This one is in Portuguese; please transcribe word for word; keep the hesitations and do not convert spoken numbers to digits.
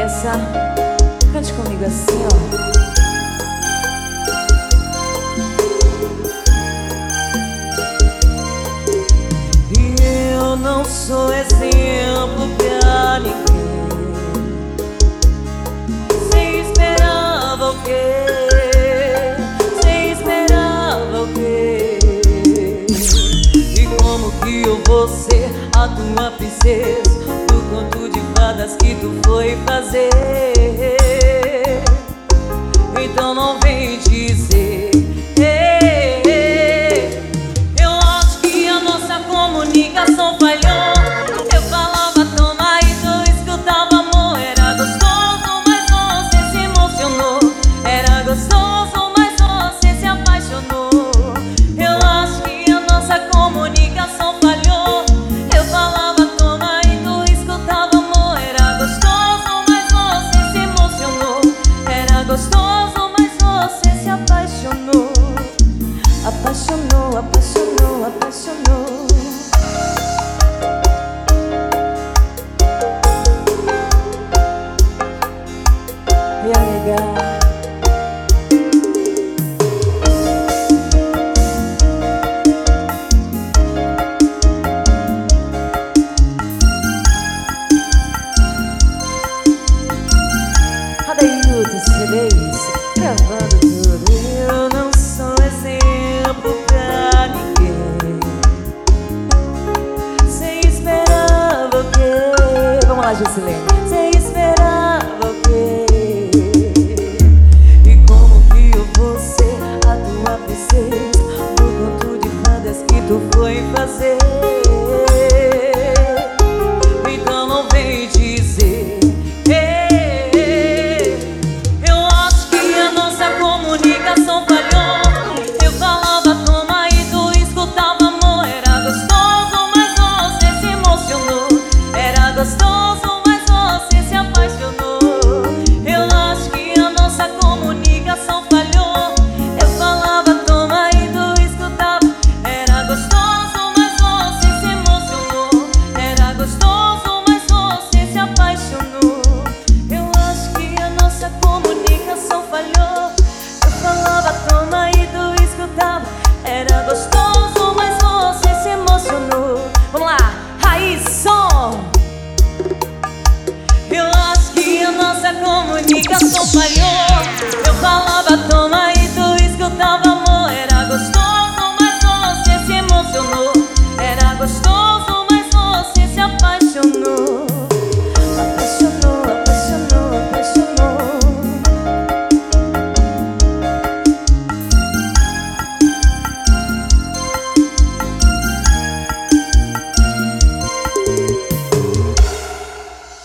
essa. Cante comigo assim, ó. Eu não sou exemplo pra ninguém. Você esperava o quê? Você esperava o quê? E como que eu vou ser a tua princesa do conto de fadas que tu foi fazer? Então não vem dizer. Eu acho que a nossa comunicação falhou. Eu falava toma e tu escutava amor. Era gostoso, mas você se emocionou. Era gostoso, mas você se apaixonou. Eu acho que a nossa comunicação falhou. Eu falava toma e tu escutava amor. Era gostoso, mas você se emocionou. Era gostoso, mas você se apaixonou. Apaixonou, apaixonou, apaixonou. E é legal. Adailton C Ds, gravando tudo. Eu não sou exemplo pra ninguém. Você esperava o quê? Vamos lá, Juscelene. Você esperava o quê? E como que eu vou ser a tua princesa do conto de fadas que tu foi fazer? Então não vem dizer. Eu acho que a nossa comunicação falhou. Eu falava toma e tu escutava amor. Era gostoso, mas você se emocionou. Era gostoso, mas você se apaixonou. Eu acho que a nossa comunicação falhou. Eu falava toma e tu escutava. Era gostoso, mas você se emocionou. Era gostoso, mas você se apaixonou. Eu acho que a nossa comunicação falhou. Eu falava toma e tu escutava. Era gostoso, mas você se emocionou. Vamos lá, raiz, som. Eu acho que a nossa comunicação